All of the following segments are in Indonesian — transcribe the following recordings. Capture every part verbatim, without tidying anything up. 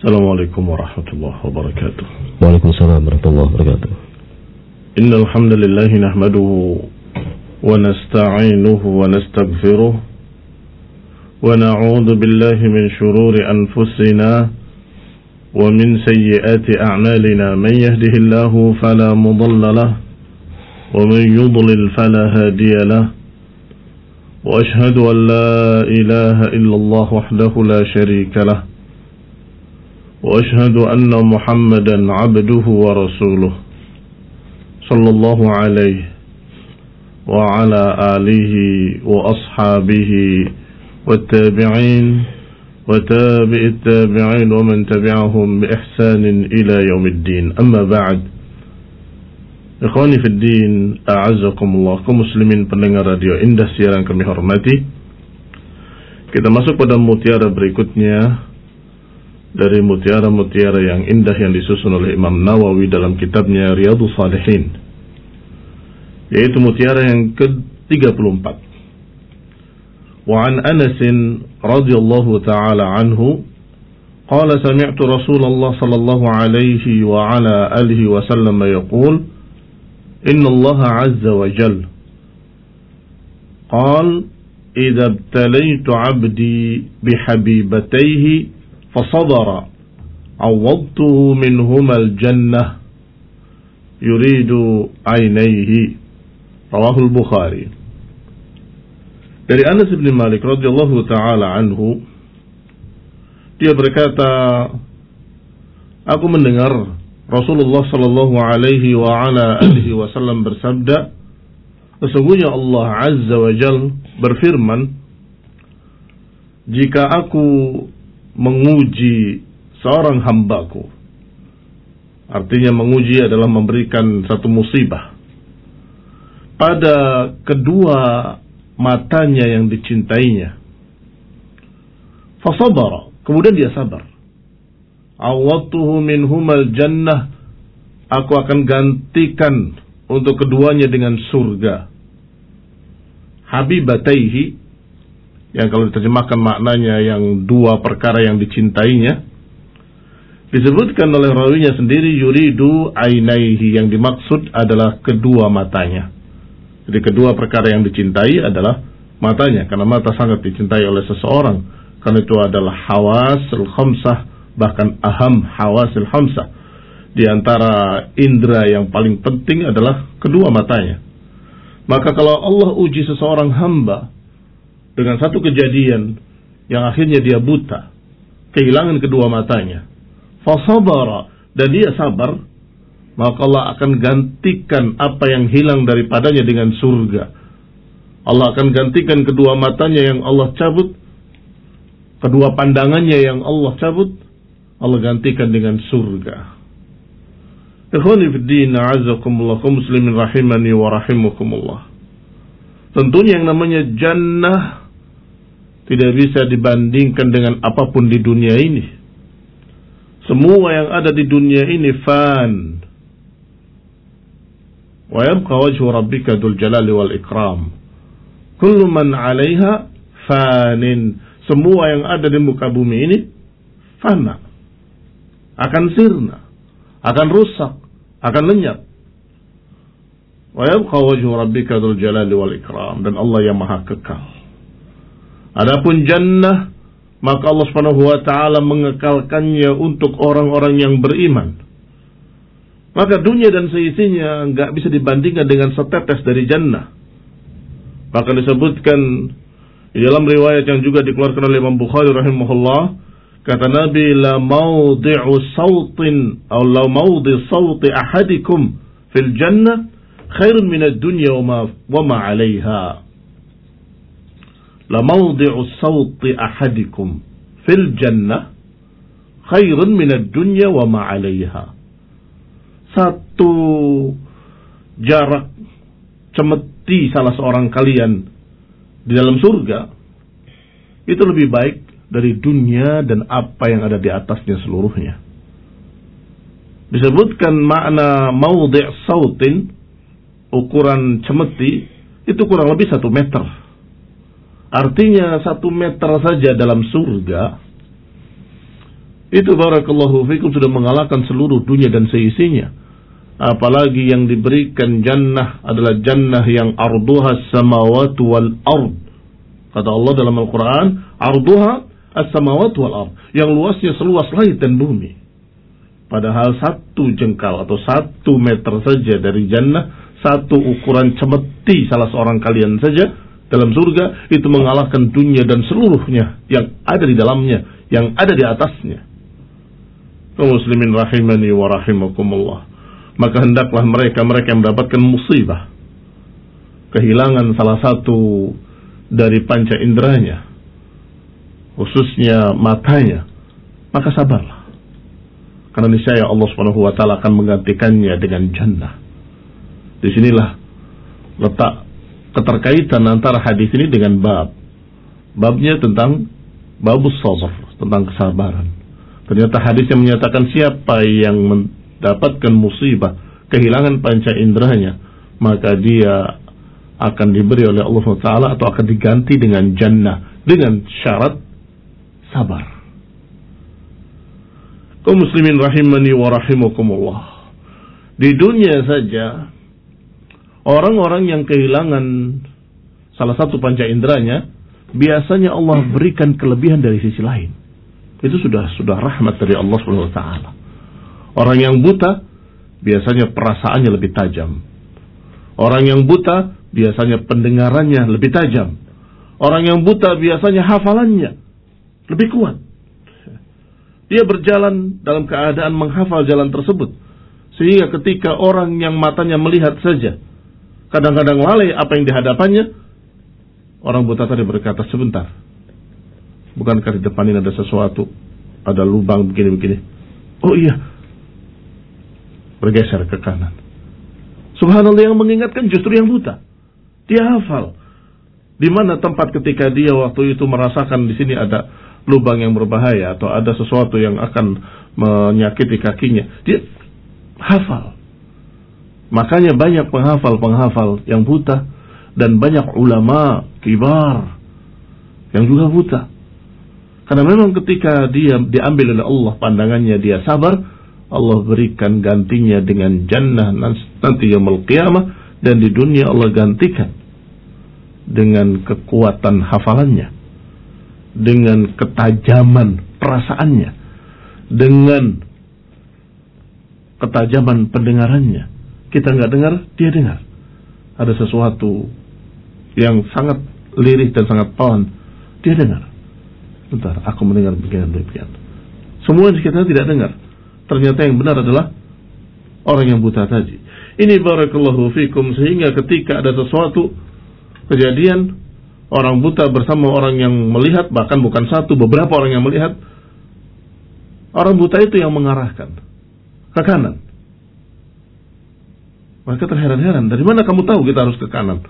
Assalamualaikum warahmatullahi wabarakatuh. Waalaikumsalam warahmatullahi wabarakatuh. Innal hamdalillah nahmaduhu wa nasta'inuhu wa nastaghfiruh wa na'udzu billahi min shururi anfusina wa min sayyiati a'malina. Man yahdihillahu fala mudilla lahu wa man yudlil fala hadiya lahu. Wa ashhadu an la ilaha illallah wahdahu la sharika lahu. وأشهد أن محمدا عبده ورسوله صلى الله عليه وعلى آله وأصحابه والتابعين وتابع التابعين ومن تبعهم بإحسان إلى يوم الدين. أما بعد, ikhwani fi din, a'azzakumullah, kaum muslimin pendengar radio Indah siaran kami hormati. Kita masuk pada mutiara berikutnya dari mutiara-mutiara yang indah yang disusun oleh Imam Nawawi dalam kitabnya Riyadhus Shalihin, yaitu mutiara yang ke tiga puluh empat. Wa an Anas radhiyallahu ta'ala anhu qala sami'tu Rasulullah sallallahu alaihi wa ala alihi wa sallam yaqul inna Allah azza wa jalla qala idza ibtalaytu 'abdi bihabibatayhi فصبر عوضته منهما الجنة يريد عينيه. Rawahul Bukhari. Dari Anas bin Malik radhiyallahu taala anhu, dia berkata, aku mendengar Rasulullah sallallahu alaihi wa ala alihi wasallam bersabda, sesungguhnya Allah azza wa jalla berfirman, jika aku menguji seorang hambaku, artinya menguji adalah memberikan satu musibah pada kedua matanya yang dicintainya, fasabara, kemudian dia sabar, awwadtuhu minhumal jannah, aku akan gantikan untuk keduanya dengan surga. Habibataihi, yang kalau diterjemahkan maknanya yang dua perkara yang dicintainya, disebutkan oleh rawinya sendiri yuridu ainaihi, yang dimaksud adalah kedua matanya. Jadi kedua perkara yang dicintai adalah matanya, karena mata sangat dicintai oleh seseorang, karena itu adalah hawasul khamsah, bahkan aham hawasil khamsah. Di antara indera yang paling penting adalah kedua matanya. Maka kalau Allah uji seseorang hamba dengan satu kejadian yang akhirnya dia buta, kehilangan kedua matanya, fasabara, dan dia sabar, maka Allah akan gantikan apa yang hilang daripadanya dengan surga. Allah akan gantikan kedua matanya yang Allah cabut, kedua pandangannya yang Allah cabut, Allah gantikan dengan surga. Ikhwani fid din, a'azzakumullah, kaum muslimin rahimani wa rahimakumullah. Tentunya yang namanya jannah tidak bisa dibandingkan dengan apapun di dunia ini. Semua yang ada di dunia ini fan. Wa yabqa wajhu rabbika dzul jalali wal ikram. Kullu man 'alaiha fanin. Semua yang ada di muka bumi ini fana, akan sirna, akan rusak, akan lenyap. Wa yabqa wajhu rabbika dzul jalali wal ikram, dan Allah yang maha kekal. Adapun jannah, maka Allah Subhanahu wa taala mengekalkannya untuk orang-orang yang beriman. Maka dunia dan seisinya enggak bisa dibandingkan dengan setetes dari jannah. Bahkan disebutkan di dalam riwayat yang juga dikeluarkan oleh Imam Bukhari rahimahullah, kata Nabi, la mawdi'u sautin atau la mawdi' sauti ahadikum fil jannah khairun minad dunya wa ma wa ma 'alaiha. La mawdi'u sawti ahadikum fil jannah khairun minad dunya wa ma 'alaiha. Satu jarak cemeti salah seorang kalian di dalam surga itu lebih baik dari dunia dan apa yang ada di atasnya seluruhnya. Disebutkan makna mawdi' sautin, ukuran cemeti, itu kurang lebih satu meter. Artinya satu meter saja dalam surga Itu barakallahu fikum sudah mengalahkan seluruh dunia dan seisinya. Apalagi yang diberikan jannah adalah jannah yang arduha samawati wal ard. Kata Allah dalam Al-Quran, arduha as-samawati wal ard, yang luasnya seluas langit dan bumi. Padahal satu jengkal atau satu meter saja dari jannah, satu ukuran cemeti salah seorang kalian saja dalam surga, itu mengalahkan dunia dan seluruhnya yang ada di dalamnya, yang ada di atasnya. Kaum muslimin rahimani wa rahimakumullah. Maka hendaklah mereka-mereka yang mendapatkan musibah, kehilangan salah satu dari panca inderanya, khususnya matanya, maka sabarlah. Karena niscaya Allah Subhanahu wa taala akan menggantikannya dengan jannah. Disinilah letak keterkaitan antara hadis ini dengan bab. Babnya tentang babus sabr, tentang kesabaran. Ternyata hadisnya menyatakan siapa yang mendapatkan musibah, kehilangan panca inderanya, maka dia akan diberi oleh Allah Subhanahu wa taala atau akan diganti dengan jannah dengan syarat sabar. Kaum muslimin rahimani wa rahimakumullah. Di dunia saja orang-orang yang kehilangan salah satu panca inderanya, biasanya Allah berikan kelebihan dari sisi lain. Itu sudah sudah rahmat dari Allah Subhanahu wa taala. Orang yang buta biasanya perasaannya lebih tajam. Orang yang buta biasanya pendengarannya lebih tajam. Orang yang buta biasanya hafalannya lebih kuat. Dia berjalan dalam keadaan menghafal jalan tersebut, sehingga ketika orang yang matanya melihat saja kadang-kadang lalai apa yang dihadapannya, orang buta tadi berkata, sebentar, bukankah di depan ini ada sesuatu, ada lubang begini-begini? Oh iya, bergeser ke kanan. Subhanallah, yang mengingatkan justru yang buta. Dia hafal di mana tempat ketika dia waktu itu merasakan di sini ada lubang yang berbahaya atau ada sesuatu yang akan menyakiti kakinya, dia hafal. Makanya banyak penghafal-penghafal yang buta dan banyak ulama kibar yang juga buta. Karena memang ketika dia diambil oleh Allah pandangannya, dia sabar, Allah berikan gantinya dengan jannah nanti yaumul qiyamah, dan di dunia Allah gantikan dengan kekuatan hafalannya, dengan ketajaman perasaannya, dengan ketajaman pendengarannya. Kita nggak dengar, dia dengar. Ada sesuatu yang sangat lirih dan sangat pelan, dia dengar. Bentar, aku mendengar begini demikian. Semua di sekitarnya tidak dengar. Ternyata yang benar adalah orang yang buta tadi. Ini barakallahu fikum, sehingga ketika ada sesuatu kejadian, orang buta bersama orang yang melihat, bahkan bukan satu, beberapa orang yang melihat, orang buta itu yang mengarahkan ke kanan. Mereka terheran-heran, dari mana kamu tahu kita harus ke kanan?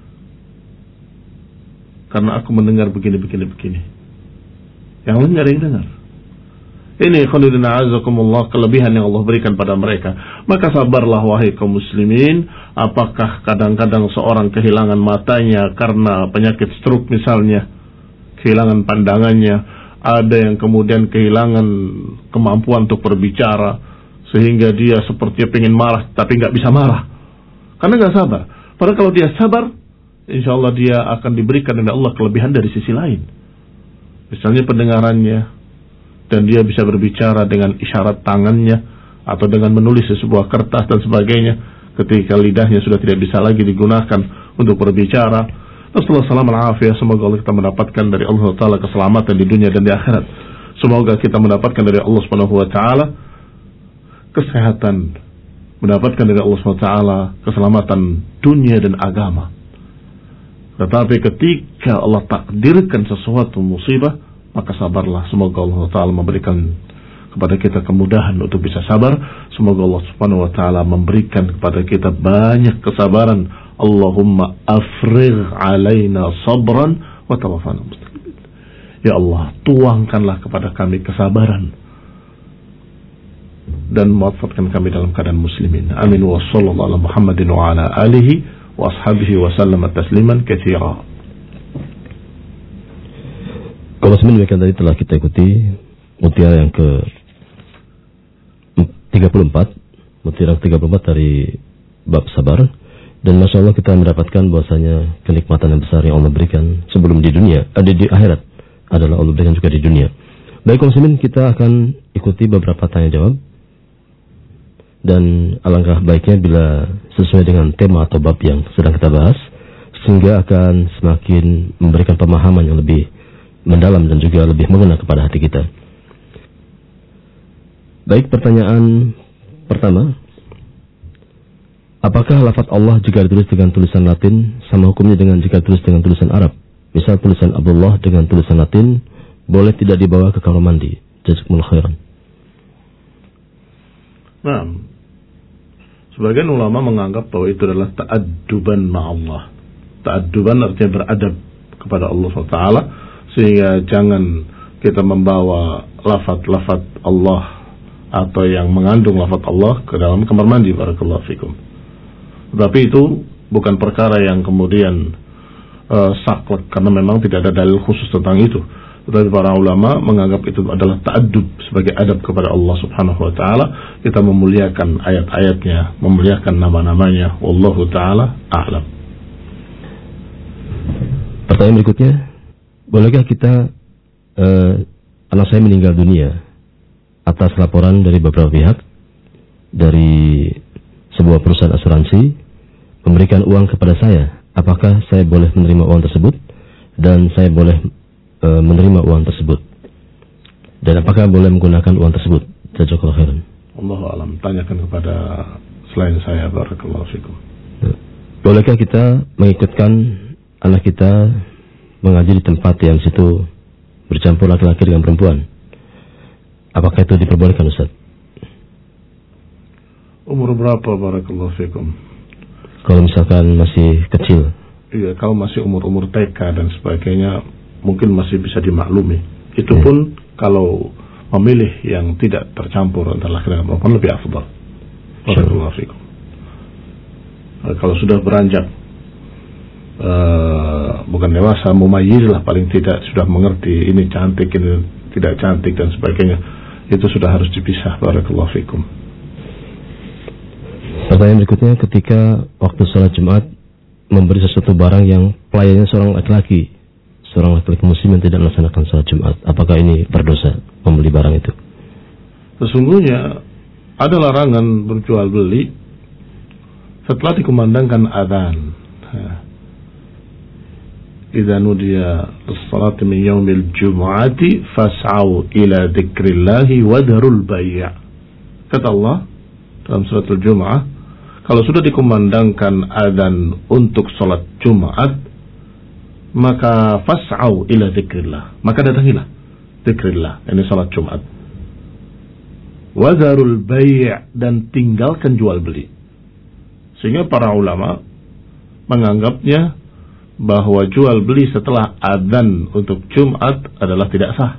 Karena aku mendengar begini-begini-begini. Yang lain gak ada yang dengar. Ini khonidina azakumullah, kelebihan yang Allah berikan pada mereka. Maka sabarlah wahai kaum muslimin. Apakah kadang-kadang seorang kehilangan matanya karena penyakit stroke misalnya, kehilangan pandangannya, ada yang kemudian kehilangan kemampuan untuk berbicara, sehingga dia sepertinya pengen marah tapi gak bisa marah karena gak sabar. Padahal kalau dia sabar, insya Allah dia akan diberikan oleh Allah kelebihan dari sisi lain. Misalnya pendengarannya, dan dia bisa berbicara dengan isyarat tangannya atau dengan menulis di sebuah kertas dan sebagainya ketika lidahnya sudah tidak bisa lagi digunakan untuk berbicara. Rasulullah sallallahu alaihi wasallam, semoga Allah kita mendapatkan dari Allah Taala keselamatan di dunia dan di akhirat. Semoga kita mendapatkan dari Allah Subhanahu wa taala kesehatan, mendapatkan dari Allah Subhanahu wa taala keselamatan dunia dan agama. Tetapi ketika Allah takdirkan sesuatu musibah, maka sabarlah. Semoga Allah Ta'ala memberikan kepada kita kemudahan untuk bisa sabar. Semoga Allah Subhanahu Wa Ta'ala memberikan kepada kita banyak kesabaran. Allahumma afrigh alaina sabran wa tawaffana muslimin. Ya Allah, tuangkanlah kepada kami kesabaran dan wafatkan kami dalam keadaan muslimin. Amin. Wa sallallahu ala Muhammadin wa ala alihi wa ashabihi wa sallama tasliman katsira. Kalau demikian tadi telah kita ikuti mutiara yang ke tiga puluh empat, mutiara tiga puluh empat dari bab sabar. Dan Masya Allah kita mendapatkan bahwasanya kenikmatan yang besar yang Allah berikan sebelum di dunia, ada di akhirat, adalah Allah berikan juga di dunia. Baik kaum muslimin, kita akan ikuti beberapa tanya jawab. Dan alangkah baiknya bila sesuai dengan tema atau bab yang sedang kita bahas, sehingga akan semakin memberikan pemahaman yang lebih mendalam dan juga lebih mengena kepada hati kita. Baik, pertanyaan pertama. Apakah lafaz Allah jika ditulis dengan tulisan Latin sama hukumnya dengan jika ditulis dengan tulisan Arab? Misal tulisan Abdullah dengan tulisan Latin boleh tidak dibawa ke kamar mandi? Jazakumullah khairan. Nah, sebagian ulama menganggap bahwa itu adalah ta'adduban ma'allah. Ta'adduban artinya beradab kepada Allah subhanahu wa taala, sehingga jangan kita membawa lafaz-lafaz Allah atau yang mengandung lafaz Allah ke dalam kamar mandi. Barakallahu fikum. Tetapi itu bukan perkara yang kemudian uh, saklek, karena memang tidak ada dalil khusus tentang itu. Tetapi para ulama menganggap itu adalah ta'addub, sebagai adab kepada Allah subhanahu wa ta'ala. Kita memuliakan ayat-ayatnya, memuliakan nama-namanya. Wallahu ta'ala a'lam. Pertanyaan berikutnya, bolehkah kita uh, anak saya meninggal dunia atas laporan dari beberapa pihak, dari sebuah perusahaan asuransi memberikan uang kepada saya, apakah saya boleh menerima uang tersebut dan saya boleh e, menerima uang tersebut, dan apakah boleh menggunakan uang tersebut? Jazakallahu khairan. Allahu a'lam. Tanyakan kepada selain saya. Barakallahu fikum. Bolehkah kita mengikutkan anak kita mengaji di tempat yang situ bercampur laki-laki dengan perempuan? Apakah itu diperbolehkan, Ustaz? Umur berapa? Barakallahu fikum. Kalau misalkan masih kecil. Iya, kalau masih umur-umur T K dan sebagainya mungkin masih bisa dimaklumi. Itu hmm. pun kalau memilih yang tidak tercampur antara laki dan perempuan lebih afdal. Barakallahu fikum. Kalau sudah beranjak uh, bukan dewasa, mumayyiz lah paling tidak, sudah mengerti ini cantik, ini tidak cantik dan sebagainya, itu sudah harus dipisah. Barakallahu fikum. Pertanyaan berikutnya, ketika waktu sholat Jumat memberi sesuatu barang yang pelayannya seorang laki-laki, seorang laki-laki muslim yang tidak melaksanakan sholat Jumat, apakah ini berdosa membeli barang itu? Sesungguhnya ada larangan berjual beli setelah dikumandangkan adzan. Idza nudiya lis-salati min yaumil jumu'ati fas'au ila dzikrillahi wa dharul bai'. Kata Allah dalam surat Al-Jumu'ah, kalau sudah dikumandangkan adzan untuk salat Jumat, maka fas'au ila dzikrillah, maka datangilah dzikrillah, ini salat Jumat. Wa dharul bai', dan tinggalkan jual beli. Sehingga para ulama menganggapnya bahwa jual beli setelah adzan untuk Jumat adalah tidak sah.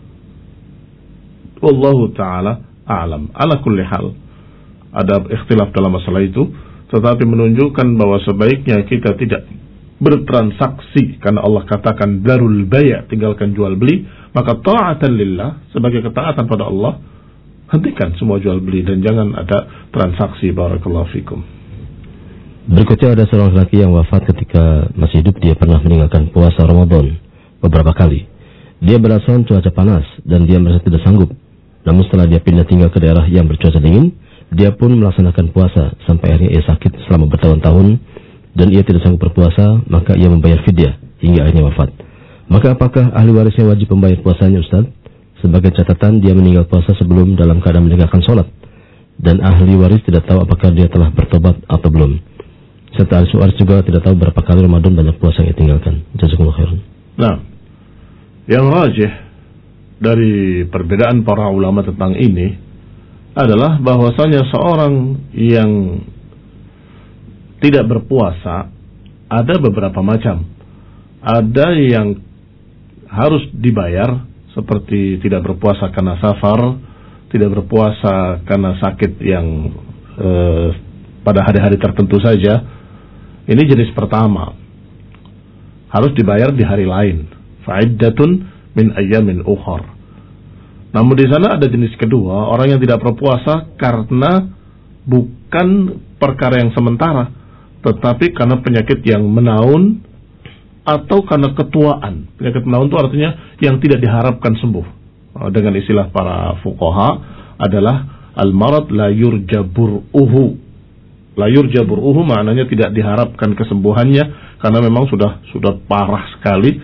Wallahu ta'ala a'lam. Ala kulli hal, ada ikhtilaf dalam masalah itu, tetapi menunjukkan bahwa sebaiknya kita tidak bertransaksi, karena Allah katakan darul bay', tinggalkan jual beli. Maka ta'atan lillah, sebagai ketaatan pada Allah, hentikan semua jual beli dan jangan ada transaksi. Barakallahu fikum. Berikutnya ada seorang laki yang wafat ketika masih hidup. Dia pernah meninggalkan puasa Ramadan beberapa kali. Dia beralasan cuaca panas dan dia merasa tidak sanggup. Namun setelah dia pindah tinggal ke daerah yang bercuaca dingin, dia pun melaksanakan puasa sampai akhirnya ia sakit selama bertahun-tahun dan ia tidak sanggup berpuasa, maka ia membayar fidyah hingga akhirnya wafat. Maka apakah ahli warisnya wajib membayar puasanya, Ustaz? Sebagai catatan, dia meninggal puasa sebelum dalam keadaan meninggalkan sholat, dan ahli waris tidak tahu apakah dia telah bertobat atau belum. Serta ahli waris juga tidak tahu berapa kali Ramadan banyak puasa yang ditinggalkan. Jazakumullah khairan. Nah, yang rajih dari perbedaan para ulama tentang ini adalah bahwasanya seorang yang tidak berpuasa ada beberapa macam. Ada yang harus dibayar, seperti tidak berpuasa karena safar, tidak berpuasa karena sakit yang eh, pada hari-hari tertentu saja. Ini jenis pertama, harus dibayar di hari lain. Fa'iddatun min ayyamin ukhar. Namun di sana ada jenis kedua, orang yang tidak berpuasa karena bukan perkara yang sementara, tetapi karena penyakit yang menaun atau karena ketuaan. Penyakit menaun itu artinya yang tidak diharapkan sembuh. Dengan istilah para fuqaha adalah al-marad la yurjabur'uhu. La yurjabur'uhu maknanya tidak diharapkan kesembuhannya karena memang sudah sudah parah sekali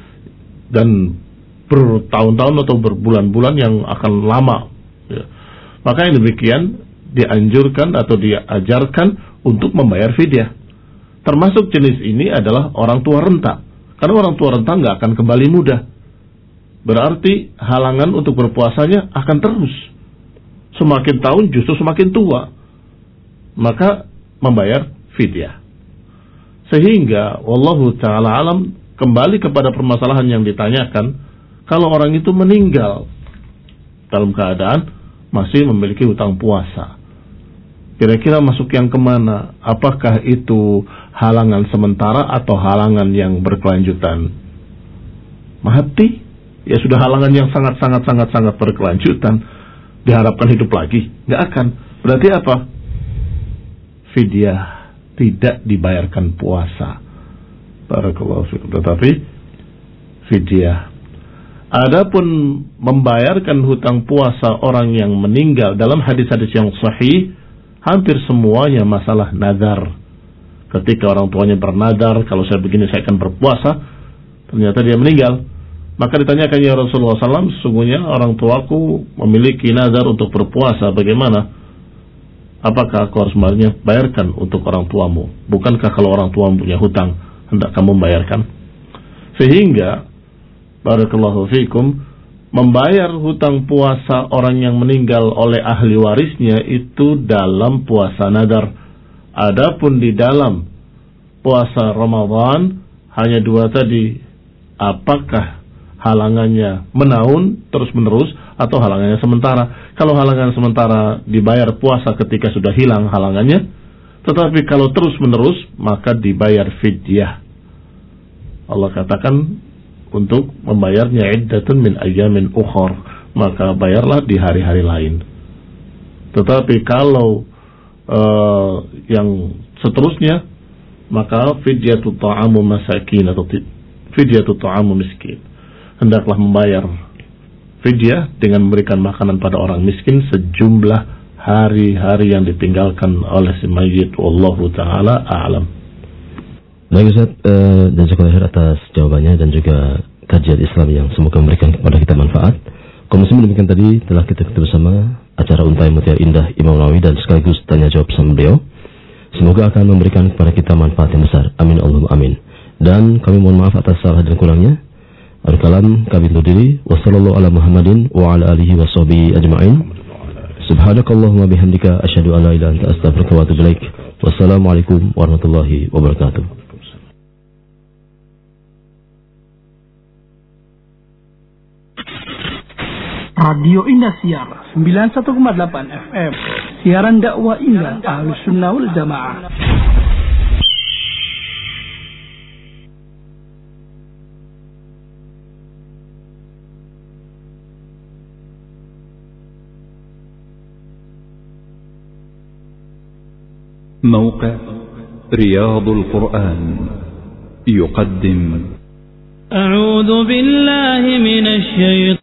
dan bertahun-tahun atau berbulan-bulan yang akan lama. Ya. Maka yang demikian dianjurkan atau diajarkan untuk membayar fidyah. Termasuk jenis ini adalah orang tua renta. Karena orang tua renta nggak akan kembali mudah. Berarti halangan untuk berpuasanya akan terus. Semakin tahun justru semakin tua. Maka membayar fidyah. Sehingga wallahu ta'ala alam, kembali kepada permasalahan yang ditanyakan, kalau orang itu meninggal dalam keadaan masih memiliki hutang puasa, kira-kira masuk yang kemana? Apakah itu halangan sementara atau halangan yang berkelanjutan? Mati, ya sudah halangan yang sangat-sangat-sangat-sangat berkelanjutan. Diharapkan hidup lagi? Nggak akan. Berarti apa? Fidyah, tidak dibayarkan puasa. Barakallahu fikum. Tetapi fidyah. Adapun membayarkan hutang puasa orang yang meninggal dalam hadis-hadis yang sahih, hampir semuanya masalah nadar. Ketika orang tuanya bernadar, kalau saya begini saya akan berpuasa, ternyata dia meninggal, maka ditanyakan, ya Rasulullah shallallahu alaihi wasallam, sesungguhnya orang tuaku memiliki nadar untuk berpuasa, bagaimana? Apakah aku harus bayarkan untuk orang tuamu? Bukankah kalau orang tua punya hutang, hendak kamu membayarkan? Sehingga barakallahu fikum, membayar hutang puasa orang yang meninggal oleh ahli warisnya itu dalam puasa nadar. Adapun di dalam puasa Ramadan hanya dua tadi, apakah halangannya menaun terus menerus atau halangannya sementara. Kalau halangan sementara dibayar puasa ketika sudah hilang halangannya, tetapi kalau terus menerus maka dibayar fidyah. Allah katakan untuk membayarnya iddatun min ayyamin ukhar, maka bayarlah di hari-hari lain. Tetapi kalau uh, yang seterusnya, maka fidyatut ta'amu masakin atau fidyatut ta'amu miskin, hendaklah membayar fidyah dengan memberikan makanan pada orang miskin sejumlah hari-hari yang ditinggalkan oleh si mayit. Wallahu ta'ala a'lam. Baik Ustaz, uh, dan syukur atas jawabannya dan juga kajian Islam yang semoga memberikan kepada kita manfaat. Kaum muslimin, demikian tadi telah kita ketemu bersama acara Untai Mutiara Indah Imam Nawawi dan sekaligus tanya jawab sama beliau. Semoga akan memberikan kepada kita manfaat yang besar. Amin Allahumma amin. Dan kami mohon maaf atas salah dan kurangnya. Al-kalam kami tutup diri. Wassallallahu ala Muhammadin wa ala alihi wa sahbihi ajma'in. Subhanakallahumma bihamdika asyhadu an la ilaha illa anta astaghfiruka wa atubu ilaik. Wassalamualaikum warahmatullahi wabarakatuh. Radio Indah Siar sembilan puluh satu koma delapan F M, siaran dakwah Indah Ahlus Sunnah wal Jamaah. موقع رياض القرآن يقدم أعوذ بالله من الشيطان